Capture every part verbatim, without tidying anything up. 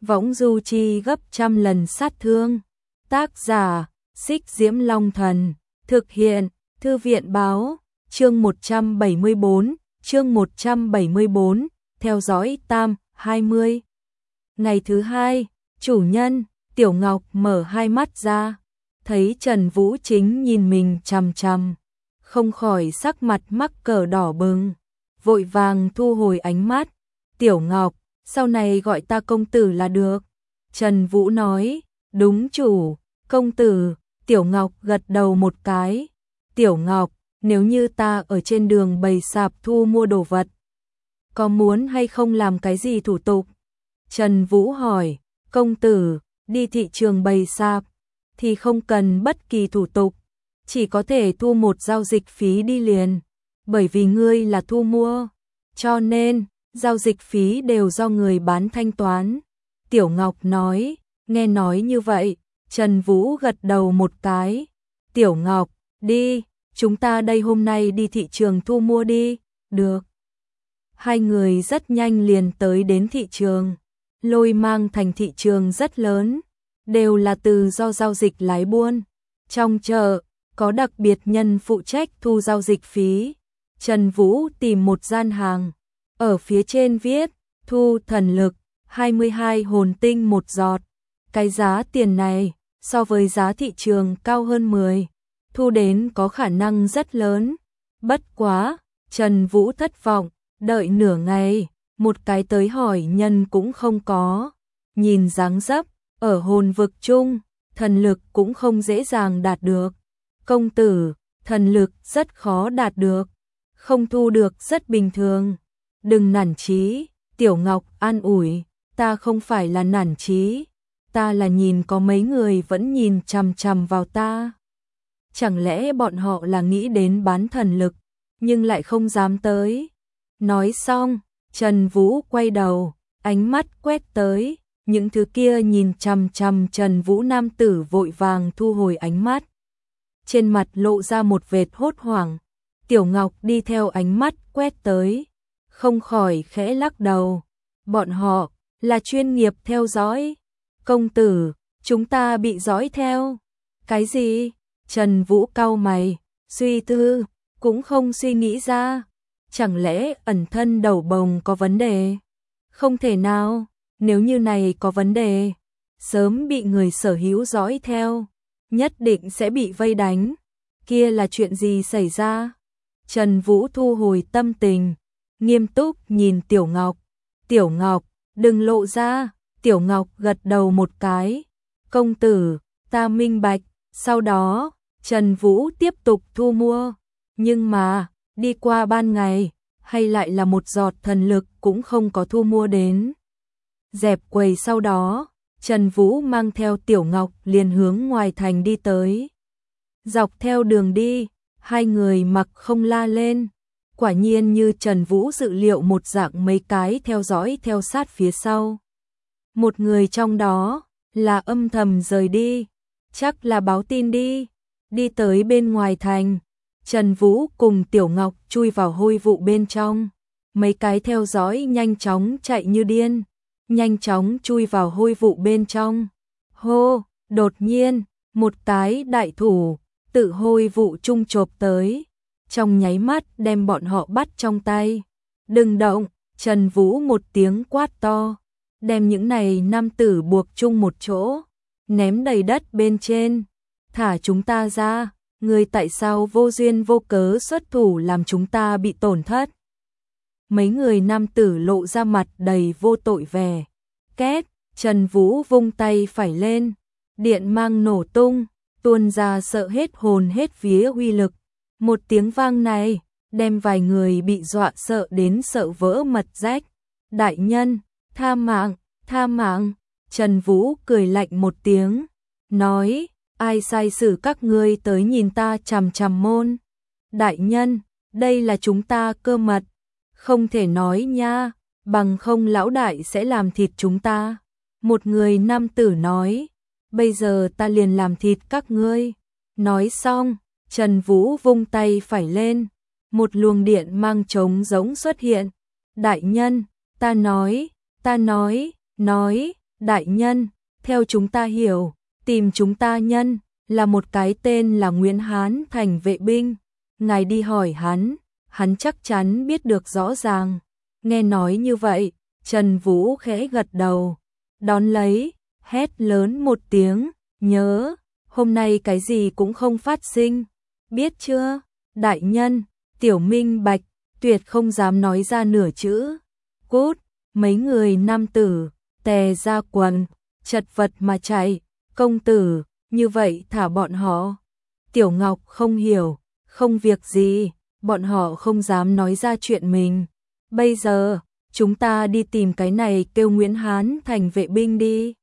võng du chi gấp trăm lần sát thương. Tác giả, Xích Diễm Long Thần, thực hiện, Thư viện Báo, chương một trăm bảy mươi bốn, chương một trăm bảy mươi bốn, theo dõi tam, hai mươi. Ngày thứ hai, chủ nhân, Tiểu Ngọc mở hai mắt ra, thấy Trần Vũ chính nhìn mình chằm chằm, không khỏi sắc mặt mắc cỡ đỏ bừng, vội vàng thu hồi ánh mắt. Tiểu Ngọc, sau này gọi ta công tử là được. Trần Vũ nói, đúng chủ, công tử. Tiểu Ngọc gật đầu một cái. Tiểu Ngọc, nếu như ta ở trên đường bày sạp thu mua đồ vật, có muốn hay không làm cái gì thủ tục? Trần Vũ hỏi, công tử, đi thị trường bày sạp thì không cần bất kỳ thủ tục, chỉ có thể thu một giao dịch phí đi liền, bởi vì ngươi là thu mua, cho nên giao dịch phí đều do người bán thanh toán. Tiểu Ngọc nói, nghe nói như vậy, Trần Vũ gật đầu một cái. Tiểu Ngọc, đi, chúng ta đây hôm nay đi thị trường thu mua đi. Được. Hai người rất nhanh liền tới đến thị trường. Lôi Mang thành thị trường rất lớn, đều là từ do giao dịch lái buôn. Trong chợ, có đặc biệt nhân phụ trách thu giao dịch phí. Trần Vũ tìm một gian hàng, ở phía trên viết, thu thần lực, hai mươi hai hồn tinh một giọt. Cái giá tiền này, so với giá thị trường cao hơn mười, thu đến có khả năng rất lớn. Bất quá, Trần Vũ thất vọng, đợi nửa ngày, một cái tới hỏi nhân cũng không có. Nhìn dáng dấp, ở hồn vực chung, thần lực cũng không dễ dàng đạt được. Công tử, thần lực rất khó đạt được, không thu được rất bình thường. Đừng nản chí, Tiểu Ngọc an ủi, ta không phải là nản chí, ta là nhìn có mấy người vẫn nhìn chằm chằm vào ta. Chẳng lẽ bọn họ là nghĩ đến bán thần lực, nhưng lại không dám tới. Nói xong, Trần Vũ quay đầu, ánh mắt quét tới, những thứ kia nhìn chằm chằm Trần Vũ nam tử vội vàng thu hồi ánh mắt. Trên mặt lộ ra một vệt hốt hoảng, Tiểu Ngọc đi theo ánh mắt quét tới, không khỏi khẽ lắc đầu. Bọn họ là chuyên nghiệp theo dõi. Công tử, chúng ta bị dõi theo. Cái gì? Trần Vũ cau mày, suy tư, cũng không suy nghĩ ra. Chẳng lẽ ẩn thân đầu bồng có vấn đề? Không thể nào, nếu như này có vấn đề, sớm bị người sở hữu dõi theo, nhất định sẽ bị vây đánh. Kia là chuyện gì xảy ra? Trần Vũ thu hồi tâm tình, nghiêm túc nhìn Tiểu Ngọc. Tiểu Ngọc, đừng lộ ra. Tiểu Ngọc gật đầu một cái. Công tử, ta minh bạch. Sau đó, Trần Vũ tiếp tục thu mua. Nhưng mà, đi qua ban ngày, hay lại là một giọt thần lực cũng không có thu mua đến. Dẹp quầy sau đó, Trần Vũ mang theo Tiểu Ngọc liền hướng ngoài thành đi tới. Dọc theo đường đi, hai người mặc không la lên. Quả nhiên như Trần Vũ dự liệu một dạng, mấy cái theo dõi theo sát phía sau. Một người trong đó là âm thầm rời đi, chắc là báo tin đi. Đi tới bên ngoài thành, Trần Vũ cùng Tiểu Ngọc chui vào hôi vụ bên trong. Mấy cái theo dõi nhanh chóng chạy như điên, nhanh chóng chui vào hôi vụ bên trong. Hô, đột nhiên, một cái đại thủ tự hôi vụ trung chộp tới, trong nháy mắt đem bọn họ bắt trong tay. Đừng động, Trần Vũ một tiếng quát to, đem những này nam tử buộc chung một chỗ, ném đầy đất bên trên. Thả chúng ta ra, người tại sao vô duyên vô cớ xuất thủ làm chúng ta bị tổn thất? Mấy người nam tử lộ ra mặt đầy vô tội vẻ. Két, Trần Vũ vung tay phải lên, điện mang nổ tung, tuôn ra sợ hết hồn hết vía uy lực. Một tiếng vang này, đem vài người bị dọa sợ đến sợ vỡ mật rách. Đại nhân, tha mạng, tha mạng. Trần Vũ cười lạnh một tiếng, nói, ai sai xử các ngươi tới nhìn ta chằm chằm môn? Đại nhân, đây là chúng ta cơ mật, không thể nói nha, bằng không lão đại sẽ làm thịt chúng ta. Một người nam tử nói, bây giờ ta liền làm thịt các ngươi. Nói xong, Trần Vũ vung tay phải lên, một luồng điện mang trống giống xuất hiện. Đại nhân, ta nói, ta nói, nói, Đại nhân, theo chúng ta hiểu, tìm chúng ta nhân là một cái tên là Nguyễn Hán thành vệ binh. Ngài đi hỏi hắn, hắn chắc chắn biết được rõ ràng. Nghe nói như vậy, Trần Vũ khẽ gật đầu, đón lấy, hét lớn một tiếng, nhớ, hôm nay cái gì cũng không phát sinh, biết chưa? Đại nhân, Tiểu minh bạch, tuyệt không dám nói ra nửa chữ. Cút, mấy người nam tử, tè ra quần, chật vật mà chạy, công tử, như vậy thả bọn họ. Tiểu Ngọc không hiểu, không việc gì, bọn họ không dám nói ra chuyện mình. Bây giờ, chúng ta đi tìm cái này kêu Nguyễn Hán thành vệ binh đi.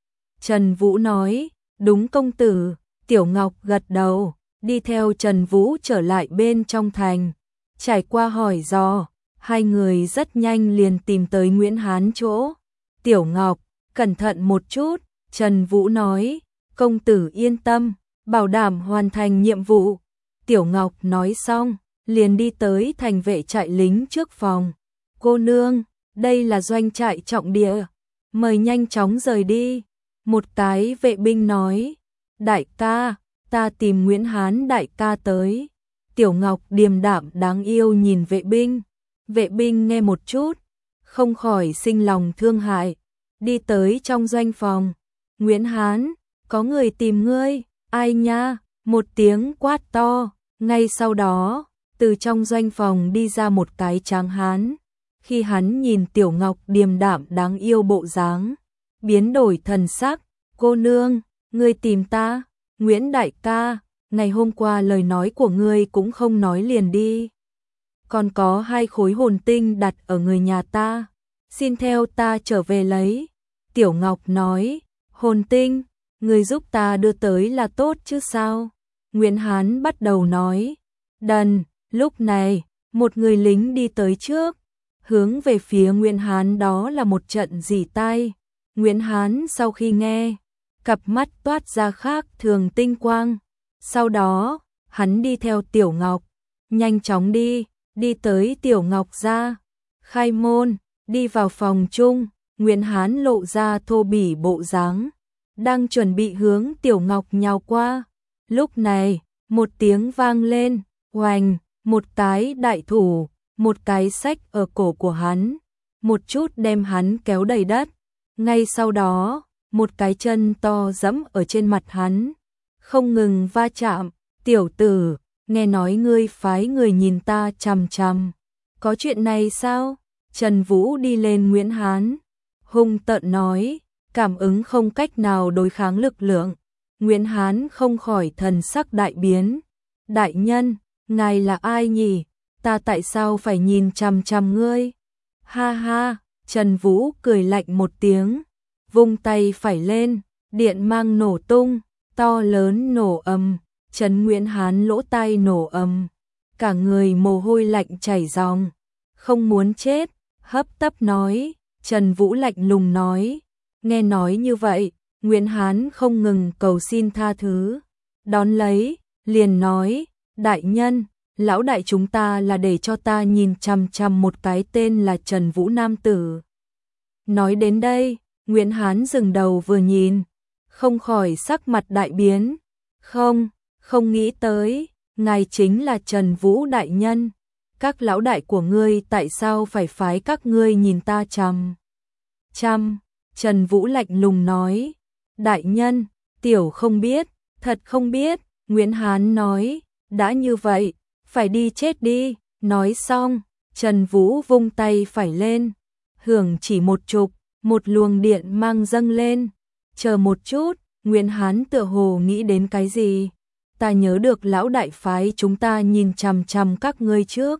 Trần Vũ nói, đúng công tử, Tiểu Ngọc gật đầu, đi theo Trần Vũ trở lại bên trong thành. Trải qua hỏi dò, hai người rất nhanh liền tìm tới Nguyễn Hán chỗ. Tiểu Ngọc, cẩn thận một chút, Trần Vũ nói, công tử yên tâm, bảo đảm hoàn thành nhiệm vụ. Tiểu Ngọc nói xong, liền đi tới thành vệ trại lính trước phòng. Cô nương, đây là doanh trại trọng địa, mời nhanh chóng rời đi. Một cái vệ binh nói, đại ca, ta tìm Nguyễn Hán đại ca tới. Tiểu Ngọc điềm đạm đáng yêu nhìn vệ binh. Vệ binh nghe một chút, không khỏi sinh lòng thương hại, đi tới trong doanh phòng. Nguyễn Hán, có người tìm ngươi, ai nha? Một tiếng quát to, ngay sau đó, từ trong doanh phòng đi ra một cái tráng hán. Khi hắn nhìn Tiểu Ngọc điềm đạm đáng yêu bộ dáng, biến đổi thần sắc, cô nương, ngươi tìm ta, Nguyễn đại ca, ngày hôm qua lời nói của ngươi cũng không nói liền đi. Còn có hai khối hồn tinh đặt ở người nhà ta, xin theo ta trở về lấy. Tiểu Ngọc nói, hồn tinh, ngươi giúp ta đưa tới là tốt chứ sao? Nguyễn Hán bắt đầu nói, đần, lúc này, một người lính đi tới trước, hướng về phía Nguyễn Hán đó là một trận rỉ tai. Nguyễn Hán sau khi nghe, cặp mắt toát ra khác thường tinh quang. Sau đó, hắn đi theo Tiểu Ngọc, nhanh chóng đi, đi tới Tiểu Ngọc ra, khai môn, đi vào phòng chung. Nguyễn Hán lộ ra thô bỉ bộ dáng, đang chuẩn bị hướng Tiểu Ngọc nhào qua. Lúc này, một tiếng vang lên, oành, một cái đại thủ, một cái xách ở cổ của hắn, một chút đem hắn kéo đầy đất. Ngay sau đó, một cái chân to giẫm ở trên mặt hắn, không ngừng va chạm. Tiểu tử, nghe nói ngươi phái người nhìn ta chằm chằm, có chuyện này sao? Trần Vũ đi lên Nguyễn Hán, hung tợn nói, cảm ứng không cách nào đối kháng lực lượng. Nguyễn Hán không khỏi thần sắc đại biến. Đại nhân, ngài là ai nhỉ? Ta tại sao phải nhìn chằm chằm ngươi? Ha ha, Trần Vũ cười lạnh một tiếng, vung tay phải lên, điện mang nổ tung, to lớn nổ ầm, Trần Nguyễn Hán lỗ tai nổ ầm, cả người mồ hôi lạnh chảy ròng, không muốn chết, hấp tấp nói. Trần Vũ lạnh lùng nói, nghe nói như vậy, Nguyễn Hán không ngừng cầu xin tha thứ, đón lấy, liền nói, đại nhân, lão đại chúng ta là để cho ta nhìn chằm chằm một cái tên là Trần Vũ nam tử. Nói đến đây, Nguyễn Hán dừng đầu vừa nhìn, không khỏi sắc mặt đại biến, không, không nghĩ tới, ngài chính là Trần Vũ đại nhân. Các lão đại của ngươi tại sao phải phái các ngươi nhìn ta chằm chằm? Trần Vũ lạnh lùng nói, đại nhân, tiểu không biết, thật không biết. Nguyễn Hán nói, đã như vậy, phải đi chết đi. Nói xong, Trần Vũ vung tay phải lên, hưởng chỉ một chụp, một luồng điện mang dâng lên. Chờ một chút, Nguyễn Hán tựa hồ nghĩ đến cái gì. Ta nhớ được lão đại phái chúng ta nhìn chằm chằm các ngươi trước.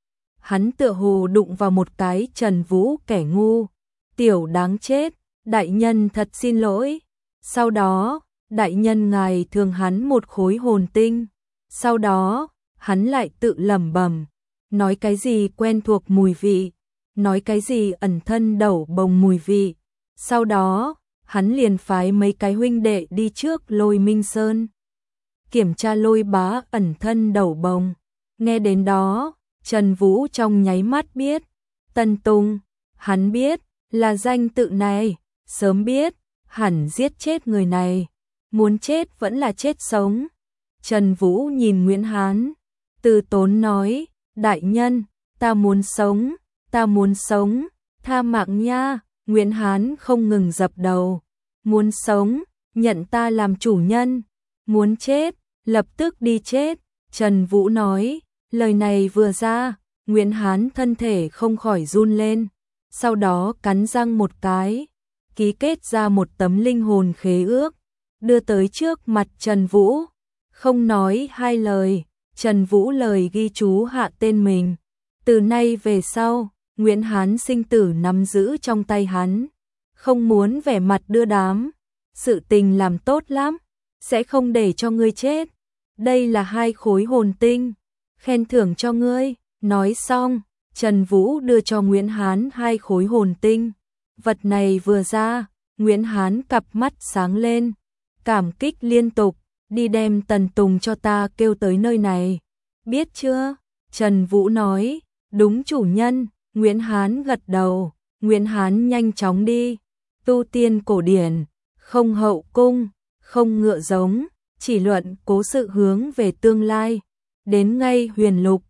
Hắn tựa hồ đụng vào một cái Trần Vũ kẻ ngu. Tiểu đáng chết, đại nhân thật xin lỗi. Sau đó, đại nhân ngài thương hắn một khối hồn tinh. Sau đó, hắn lại tự lẩm bẩm, nói cái gì quen thuộc mùi vị, nói cái gì ẩn thân đẩu bồng mùi vị. Sau đó, hắn liền phái mấy cái huynh đệ đi trước Lôi Minh Sơn, kiểm tra Lôi Bá ẩn thân đẩu bồng. Nghe đến đó, Trần Vũ trong nháy mắt biết, Tân Tùng, hắn biết, là danh tự này. sớm biết, hẳn giết chết người này, muốn chết vẫn là chết sống. Trần Vũ nhìn Nguyễn Hán, từ tốn nói, đại nhân, ta muốn sống, ta muốn sống, tha mạng nha. Nguyễn Hán không ngừng dập đầu, muốn sống, nhận ta làm chủ nhân, muốn chết, lập tức đi chết. Trần Vũ nói, lời này vừa ra, Nguyễn Hán thân thể không khỏi run lên, sau đó cắn răng một cái, ký kết ra một tấm linh hồn khế ước, đưa tới trước mặt Trần Vũ, không nói hai lời, Trần Vũ lời ghi chú hạ tên mình. Từ nay về sau, Nguyễn Hán sinh tử nắm giữ trong tay hắn, không muốn vẻ mặt đưa đám, sự tình làm tốt lắm, sẽ không để cho ngươi chết. Đây là hai khối hồn tinh, khen thưởng cho ngươi. Nói xong, Trần Vũ đưa cho Nguyễn Hán hai khối hồn tinh. Vật này vừa ra, Nguyễn Hán cặp mắt sáng lên, cảm kích liên tục, đi đem Tần Tùng cho ta kêu tới nơi này. Biết chưa? Trần Vũ nói, đúng chủ nhân. Nguyễn Hán gật đầu, Nguyễn Hán nhanh chóng đi. Tu tiên cổ điển, không hậu cung, không ngựa giống, chỉ luận cố sự hướng về tương lai. Đến ngay Huyền Lục,